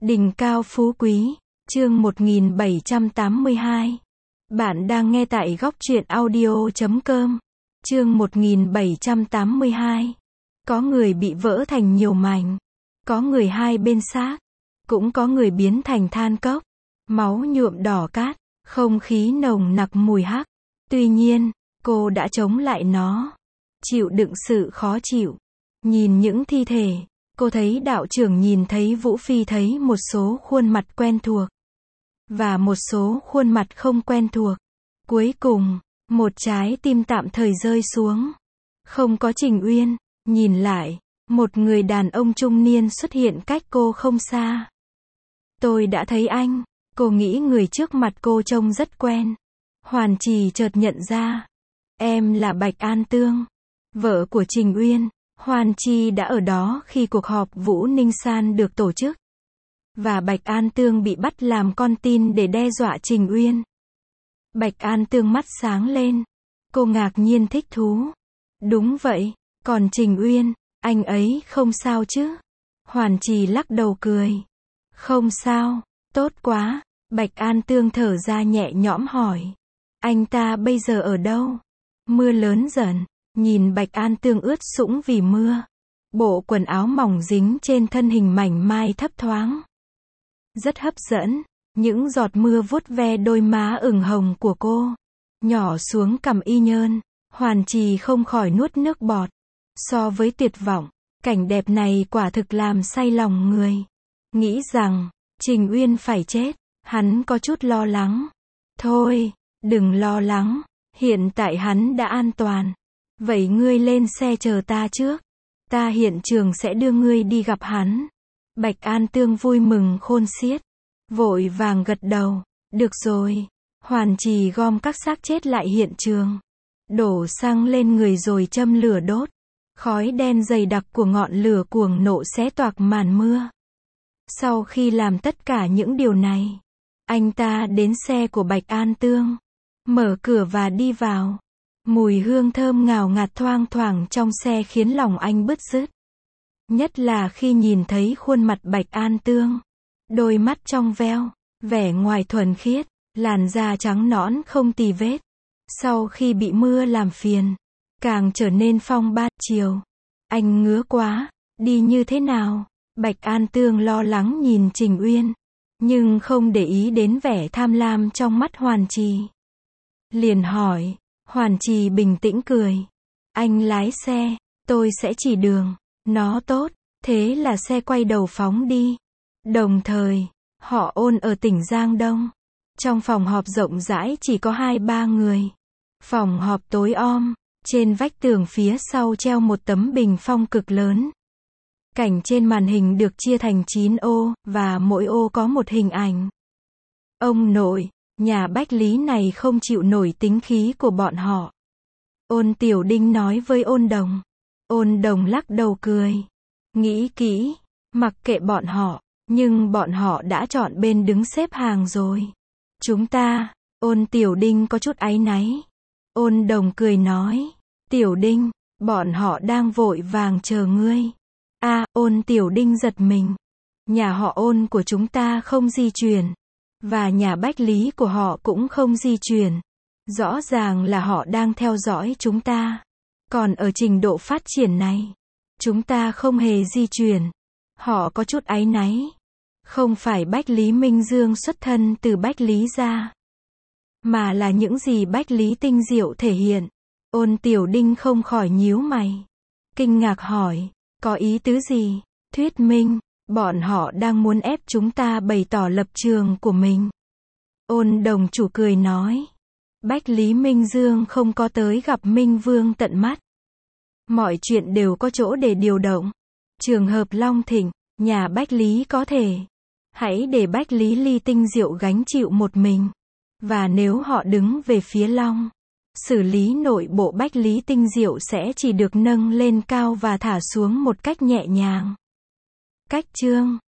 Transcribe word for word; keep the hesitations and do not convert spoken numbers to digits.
Đỉnh cao phú quý, chương một nghìn bảy trăm tám mươi hai. Bạn đang nghe tại góc truyện audio chấm com. Chương một nghìn bảy trăm tám mươi hai. Có người bị vỡ thành nhiều mảnh, có người hai bên xác, cũng có người biến thành than cốc, máu nhuộm đỏ cát, không khí nồng nặc mùi hắc. Tuy nhiên, cô đã chống lại nó, chịu đựng sự khó chịu. Nhìn những thi thể, cô thấy đạo trưởng nhìn thấy Vũ Phi thấy một số khuôn mặt quen thuộc, và một số khuôn mặt không quen thuộc. Cuối cùng, một trái tim tạm thời rơi xuống. Không có Trình Uyên, nhìn lại, một người đàn ông trung niên xuất hiện cách cô không xa. Tôi đã thấy anh, cô nghĩ người trước mặt cô trông rất quen. Hoàn Trì chợt nhận ra, em là Bạch An Tương, vợ của Trình Uyên. Hoàn Chi đã ở đó khi cuộc họp Vũ Ninh San được tổ chức, và Bạch An Tương bị bắt làm con tin để đe dọa Trình Uyên. Bạch An Tương mắt sáng lên, cô ngạc nhiên thích thú. Đúng vậy, còn Trình Uyên, anh ấy không sao chứ? Hoàn Trì lắc đầu cười. Không sao, tốt quá. Bạch An Tương thở ra nhẹ nhõm hỏi, anh ta bây giờ ở đâu? Mưa lớn dần. Nhìn Bạch An Tương ướt sũng vì mưa, bộ quần áo mỏng dính trên thân hình mảnh mai thấp thoáng, rất hấp dẫn. Những giọt mưa vuốt ve đôi má ửng hồng của cô, nhỏ xuống cằm y nhơn. Hoàn Trì không khỏi nuốt nước bọt. So với tuyệt vọng, cảnh đẹp này quả thực làm say lòng người. Nghĩ rằng Trình Uyên phải chết, hắn có chút lo lắng. Thôi, đừng lo lắng, hiện tại hắn đã an toàn. Vậy ngươi lên xe chờ ta trước, ta hiện trường sẽ đưa ngươi đi gặp hắn. Bạch An Tương vui mừng khôn xiết, vội vàng gật đầu. Được rồi. Hoàn Trì gom các xác chết lại hiện trường, đổ xăng lên người rồi châm lửa đốt. Khói đen dày đặc của ngọn lửa cuồng nộ xé toạc màn mưa. Sau khi làm tất cả những điều này, anh ta đến xe của Bạch An Tương, mở cửa và đi vào. Mùi hương thơm ngào ngạt thoang thoảng trong xe khiến lòng anh bứt rứt. Nhất là khi nhìn thấy khuôn mặt Bạch An Tương. Đôi mắt trong veo, vẻ ngoài thuần khiết, làn da trắng nõn không tì vết. Sau khi bị mưa làm phiền, càng trở nên phong ba. Chiều, anh ngứa quá, đi như thế nào? Bạch An Tương lo lắng nhìn Trình Uyên, nhưng không để ý đến vẻ tham lam trong mắt Hoàn Trì. Liền hỏi. Hoàn Trì bình tĩnh cười. Anh lái xe, tôi sẽ chỉ đường. Nó tốt. Thế là xe quay đầu phóng đi. Đồng thời, họ ôn ở tỉnh Giang Đông. Trong phòng họp rộng rãi chỉ có hai ba người. Phòng họp tối om, trên vách tường phía sau treo một tấm bình phong cực lớn. Cảnh trên màn hình được chia thành chín ô, và mỗi ô có một hình ảnh. Ông nội, nhà Bách Lý này không chịu nổi tính khí của bọn họ. Ôn Tiểu Đinh nói với Ôn Đồng. Ôn Đồng lắc đầu cười. Nghĩ kỹ, mặc kệ bọn họ, nhưng bọn họ đã chọn bên đứng xếp hàng rồi. Chúng ta, Ôn Tiểu Đinh có chút áy náy. Ôn Đồng cười nói. Tiểu Đinh, bọn họ đang vội vàng chờ ngươi. A, à, Ôn Tiểu Đinh giật mình. Nhà họ Ôn của chúng ta không di chuyển. Và nhà Bách Lý của họ cũng không di chuyển. Rõ ràng là họ đang theo dõi chúng ta. Còn ở trình độ phát triển này, chúng ta không hề di chuyển. Họ có chút áy náy. Không phải Bách Lý Minh Dương xuất thân từ Bách Lý gia, mà là những gì Bách Lý tinh diệu thể hiện. Ôn Tiểu Đinh không khỏi nhíu mày, kinh ngạc hỏi, có ý tứ gì? Thuyết minh, bọn họ đang muốn ép chúng ta bày tỏ lập trường của mình. Ôn Đồng chủ cười nói. Bách Lý Minh Dương không có tới gặp Minh Vương tận mắt. Mọi chuyện đều có chỗ để điều động. Trường hợp Long Thịnh, nhà Bách Lý có thể. Hãy để Bách Lý Ly tinh diệu gánh chịu một mình. Và nếu họ đứng về phía Long, xử lý nội bộ Bách Lý tinh diệu sẽ chỉ được nâng lên cao và thả xuống một cách nhẹ nhàng. Cách chương